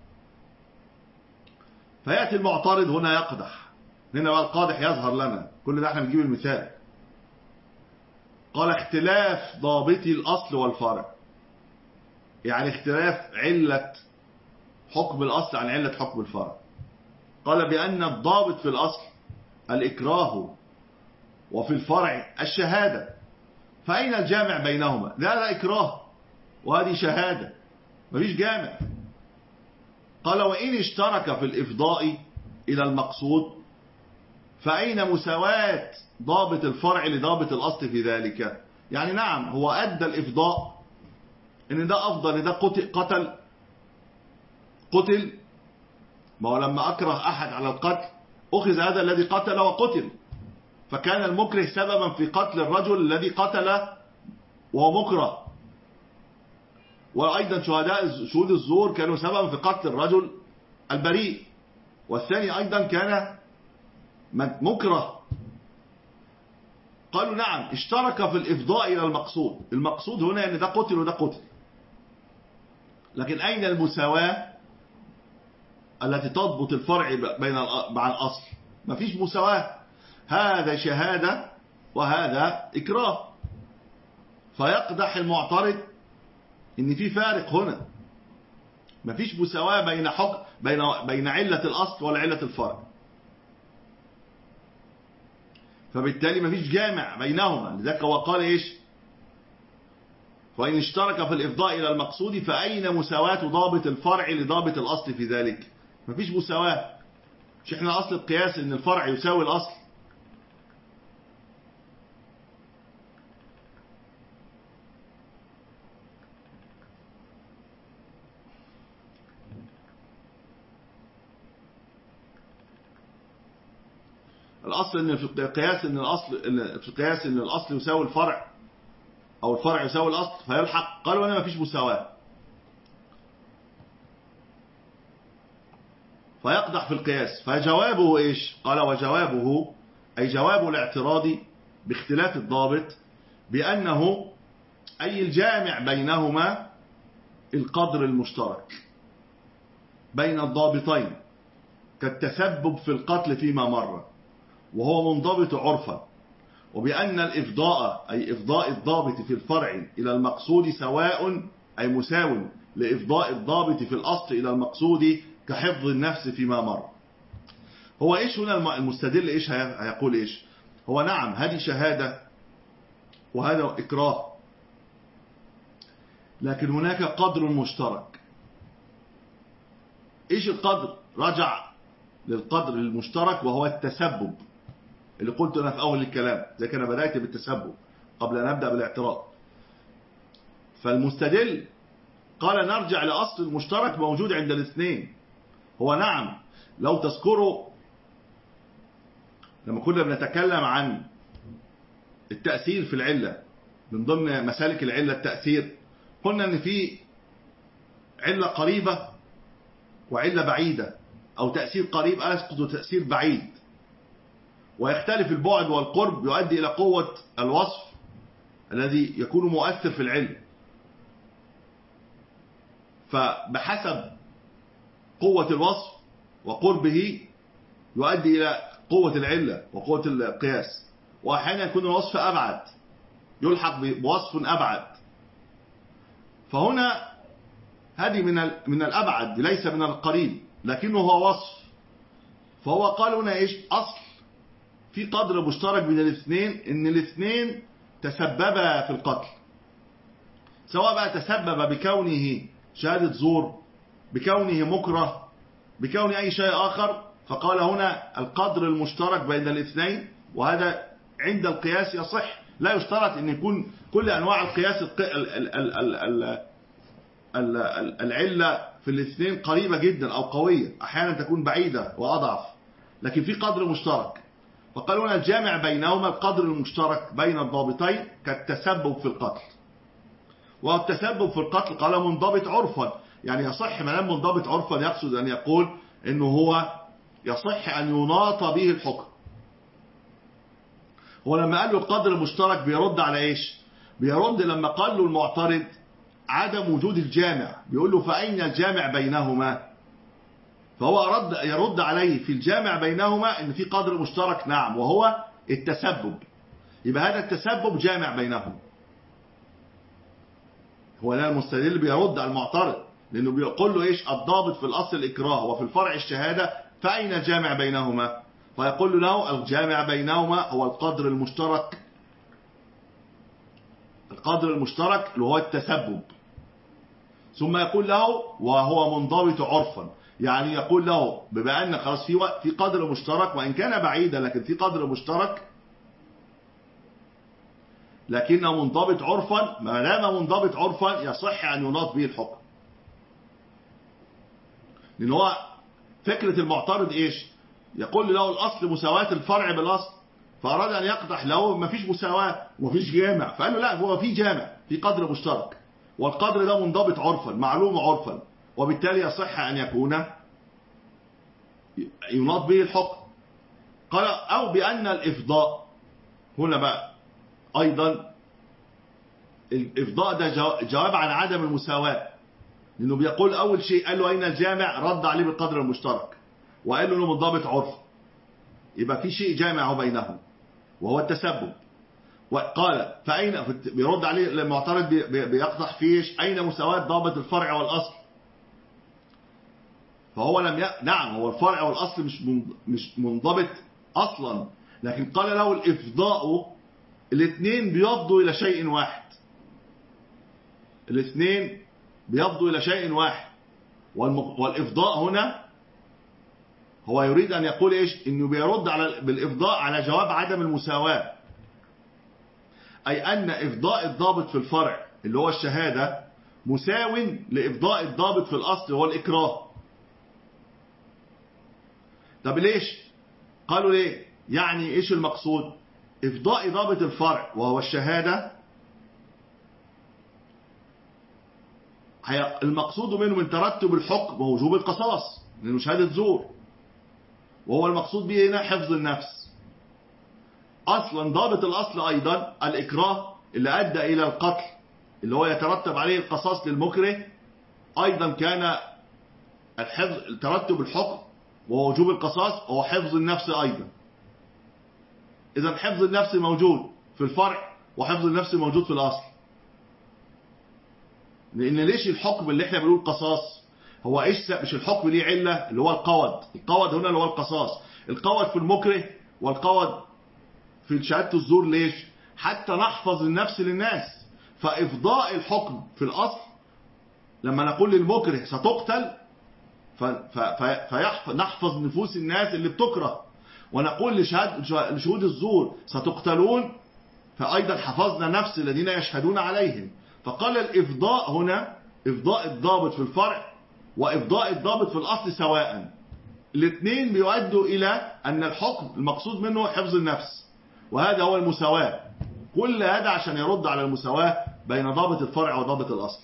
فيأتي المعترض هنا يقدح، هنا بقى القادح يظهر لنا، كل ده احنا بنجيب المثال. قال اختلاف ضابطي الأصل والفرع، يعني اختلاف علة حكم الأصل عن علة حكم الفرع. قال بأن الضابط في الأصل الإكراه وفي الفرع الشهادة، فأين الجامع بينهما؟ لا لا إكراه وهذه شهادة، مفيش جامع. قال وإن اشترك في الإفضاء إلى المقصود فأين مساواة ضابط الفرع لضابط الأصل في ذلك؟ يعني نعم هو أدى الإفضاء إن ده أفضل، إن ده قتل قتل قتل ما هو لما أكره أحد على القتل أخذ هذا الذي قتل وقتل، فكان المكره سببا في قتل الرجل الذي قتل وهو مكره. وأيضا شهداء شهود الزور كانوا سببا في قتل الرجل البريء، والثاني أيضا كان مكره. قالوا نعم اشترك في الإفضاء إلى المقصود، المقصود هنا أن ده قتل وده قتل، لكن أين المساواة التي تضبط الفرع بين مع الأصل؟ مفيش مساواة، هذا شهادة وهذا إكراه. فيقدح المعترض إن في فارق هنا، مفيش مساواة بين حكم بين بين علة الأصل وعلة الفرع، فبالتالي مفيش جامع بينهما. لذلك هو قال إيش؟ وإن اشترك في الإفضاء إلى المقصود فأين مساواة ضابط الفرع لضابط الأصل في ذلك؟ مفيش مساواة. مش احنا أصل القياس إن الفرع يساوي الأصل؟ الأصل إن في القياس إن الأصل في القياس إن الأصل يساوي الفرع أو الفرع يساوي الأصل فيلحق. قالوا أنا مفيش مساواة، فيقدح في القياس. فجوابه إيش؟ قال وجوابه أي جواب الاعتراض باختلاف الضابط بأنه أي الجامع بينهما القدر المشترك بين الضابطين كالتسبب في القتل فيما مر وهو منضبط عرفا، وبأن الإفضاء أي إفضاء الضابط في الفرع إلى المقصود سواء أي مساو لإفضاء الضابط في الأصل إلى المقصود كحفظ النفس فيما مر. هو إيش هنا المستدل إيش هيقول إيش؟ هو نعم هذه شهادة وهذا إكراه، لكن هناك قدر مشترك. إيش القدر؟ رجع للقدر المشترك وهو التسبب اللي قلت أنا في أول الكلام، زي كان بدأت بالتسبب قبل أن أبدأ بالاعتراض. فالمستدل قال نرجع لأصل المشترك موجود عند الاثنين. هو نعم لو تذكروا لما كنا بنتكلم عن التأثير في العلة من ضمن مسالك العلة التأثير، قلنا ان في علة قريبة وعلة بعيدة، او تأثير قريب اسقط وتأثير بعيد، ويختلف البعد والقرب يؤدي الى قوة الوصف الذي يكون مؤثر في العلم. فبحسب قوة الوصف وقربه يؤدي إلى قوة العلة وقوة القياس، وأحيانا يكون الوصف أبعد يلحق بوصف أبعد. فهنا هذه من من الأبعد ليس من القريب، لكنه هو وصف. فهو قال هنا إيش؟ أصل في قدر مشترك بين الاثنين، إن الاثنين تسببا في القتل، سواء بقى تسبب بكونه شهادة زور، بكونه مكره، بكون أي شيء آخر. فقال هنا القدر المشترك بين الاثنين، وهذا عند القياس يصح. لا يشترط أن يكون كل أنواع القياس العلة في الاثنين قريبة جدا أو قوية، أحيانا تكون بعيدة وأضعف، لكن في قدر مشترك. فقالوا هنا الجامع بينهما القدر المشترك بين الضابطين كالتسبب في القتل. والتسبب في القتل قال منضبط عرفا، يعني يصح ما دام منضبط عرفا يقصد أن يقول إنه هو يصح أن يناط به الحكم. هو لما قال له القدر المشترك بيرد على إيش؟ بيرد لما قال له المعترض عدم وجود الجامع، بيقول له فأين الجامع بينهما؟ فهو رد يرد عليه في الجامع بينهما إن في قدر مشترك، نعم، وهو التسبب. يبقى هذا التسبب جامع بينهما. هو ده المستدل بيرد على المعترض، لأنه بيقول له إيش؟ الضابط في الأصل الإكراه وفي الفرع الشهادة، فأين الجامع بينهما؟ فيقول له الجامع بينهما هو القدر المشترك، القدر المشترك اللي هو التسبب. ثم يقول له وهو منضبط عرفا، يعني يقول له بما أن خلاص في في قدر مشترك وإن كان بعيدا لكن في قدر مشترك لكنه منضبط عرفا، ما دام منضبط عرفا يصح أن يناط به الحكم. لأن هو فكرة المعترض إيش؟ يقول له الأصل مساواة الفرع بالأصل، فأراد أن يقدح له ما فيش مساواة وما فيش جامع، فقال له لا، هو في جامع، في قدر مشترك، والقدر ده منضبط عرفا معلوم عرفا، وبالتالي يصح أن يكون يناط به الحكم. قال أو بأن الإفضاء هنا بقى أيضا الإفضاء ده جواب عن عدم المساواة، لأنه بيقول أول شيء قال له أين الجامع؟ رد عليه بالقدر المشترك وقال له أنه منضبط عرف، يبقى في شيء جامع بينهم وهو التسبب. وقال فأين، بيرد عليه المعترض بيقضح فيه أين مساواة ضابط الفرع والأصل؟ فهو لم ي... نعم هو الفرع والأصل مش مش منضبط أصلا، لكن قال له الإفضاء الاثنين بيفضوا إلى شيء واحد، الاثنين بيفضوا إلى شيء واحد. والم... والإفضاء هنا هو يريد أن يقول إيش؟ إنه بيرد على بالإفضاء على جواب عدم المساواة، أي أن إفضاء الضابط في الفرع اللي هو الشهادة مساو لإفضاء الضابط في الأصل هو الإكراه. طب ليش؟ قالوا ليه؟ يعني إيش المقصود؟ إفضاء ضابط الفرع وهو الشهادة المقصود منه من ترتب الحكم ووجوب القصاص لأنه شهادة زور، وهو المقصود به هنا حفظ النفس. أصلا ضابط الأصل أيضا الإكراه اللي أدى إلى القتل اللي هو يترتب عليه القصاص للمكره، أيضا كان الحفظ ترتب الحكم ووجوب القصاص وهو حفظ النفس أيضا. إذا حفظ النفس موجود في الفرع وحفظ النفس موجود في الأصل. لأن ليش الحكم اللي احنا بنقول قصاص هو إيش؟ مش الحكم ليه علة اللي هو القود، القود هنا اللي هو القصاص، القود في المكره والقود في شهادة الزور. ليش؟ حتى نحفظ النفس للناس. فإفضاء الحكم في الأصل لما نقول للمكره ستقتل فنحفظ نفوس الناس اللي بتكره، ونقول لشهود الزور ستقتلون فأيضا حفظنا نفس الذين يشهدون عليهم. فقال الإفضاء هنا إفضاء الضابط في الفرع وإفضاء الضابط في الأصل سواء، الاثنين بيؤدوا إلى أن الحكم المقصود منه حفظ النفس، وهذا هو المساواة. كل هذا عشان يرد على المساواة بين ضابط الفرع وضابط الأصل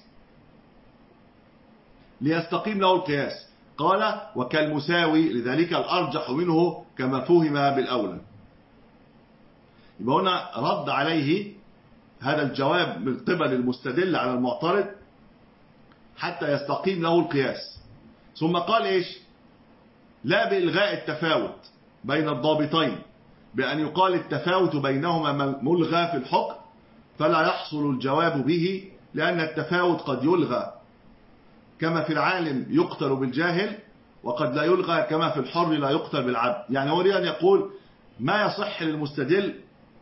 ليستقيم له القياس. قال وكالمساوي لذلك الأرجح منه كما فهم بالأولى. يبقى هنا رد عليه هذا الجواب من قبل المستدل على المعترض حتى يستقيم له القياس. ثم قال إيش؟ لا بإلغاء التفاوت بين الضابطين بأن يقال التفاوت بينهما ملغى في الحكم فلا يحصل الجواب به، لأن التفاوت قد يلغى كما في العالم يقتل بالجاهل، وقد لا يلغى كما في الحر لا يقتل بالعبد. يعني هو أن يقول ما يصح للمستدل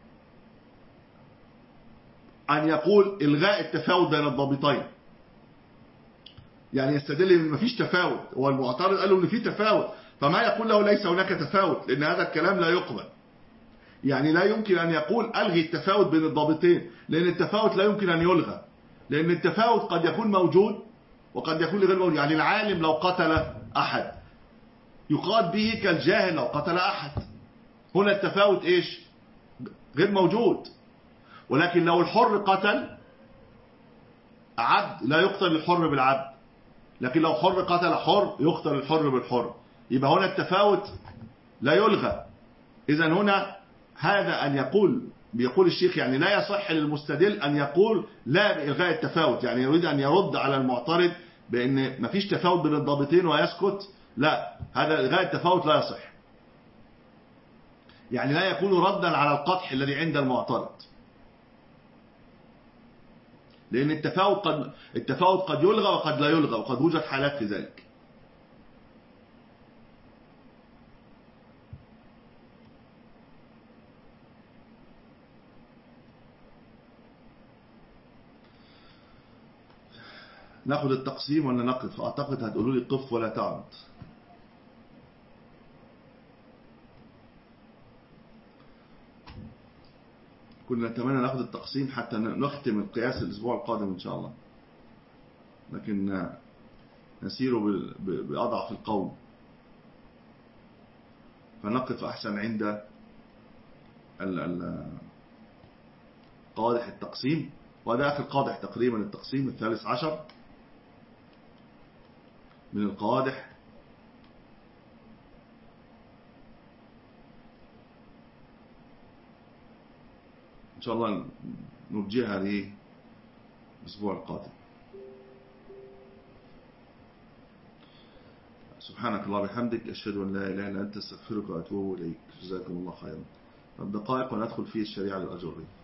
أن يقول إلغاء التفاوت بين الضابطين، يعني يستدل ان مفيش تفاوت، والمعترض قال له ان في تفاوت، فما يقول له ليس هناك تفاوت، لان هذا الكلام لا يقبل. يعني لا يمكن ان يقول الغي التفاوت بين الضابطين، لان التفاوت لا يمكن ان يلغى، لان التفاوت قد يكون موجود وقد يكون لغير موجود. يعني العالم لو قتل أحد يقاد به كالجاهل لو قتل أحد. هنا التفاوت إيش؟ غير موجود. ولكن لو الحر قتل عبد لا يقتل الحر بالعبد، لكن لو حر قتل حر يقتل الحر بالحر. يبقى هنا التفاوت لا يلغى. إذا هنا هذا أن يقول بيقول الشيخ يعني لا يصح للمستدل أن يقول لا بإلغاء التفاوت، يعني يريد أن يرد على المعترض بأن مفيش تفاوت بين الضابطين ويسكت. لا، هذا إلغاء التفاوت لا يصح، يعني لا يكون ردا على القدح الذي عند المعترض، لأن التفاوت قد التفاوت قد يلغى وقد لا يلغى، وقد يوجد حالات في ذلك. ناخد التقسيم ولا نقف؟ أعتقد هتقولوا لي قف ولا تعد. كنا نتمنى ناخد التقسيم حتى نختم القياس الأسبوع القادم إن شاء الله، لكن نسير بأضعف القوم، فنقف أحسن عند قادح التقسيم. وهذا آخر قادح تقريبا، التقسيم الثالث عشر من القوادح. إن شاء الله نرجعها الأسبوع القادم. سبحانك الله بحمدك، أشهد أن لا إله إلا أنت، استغفرك وأتوب إليك. جزاكم الله خيرا. الدقائق وندخل في الشريعة الأجرية.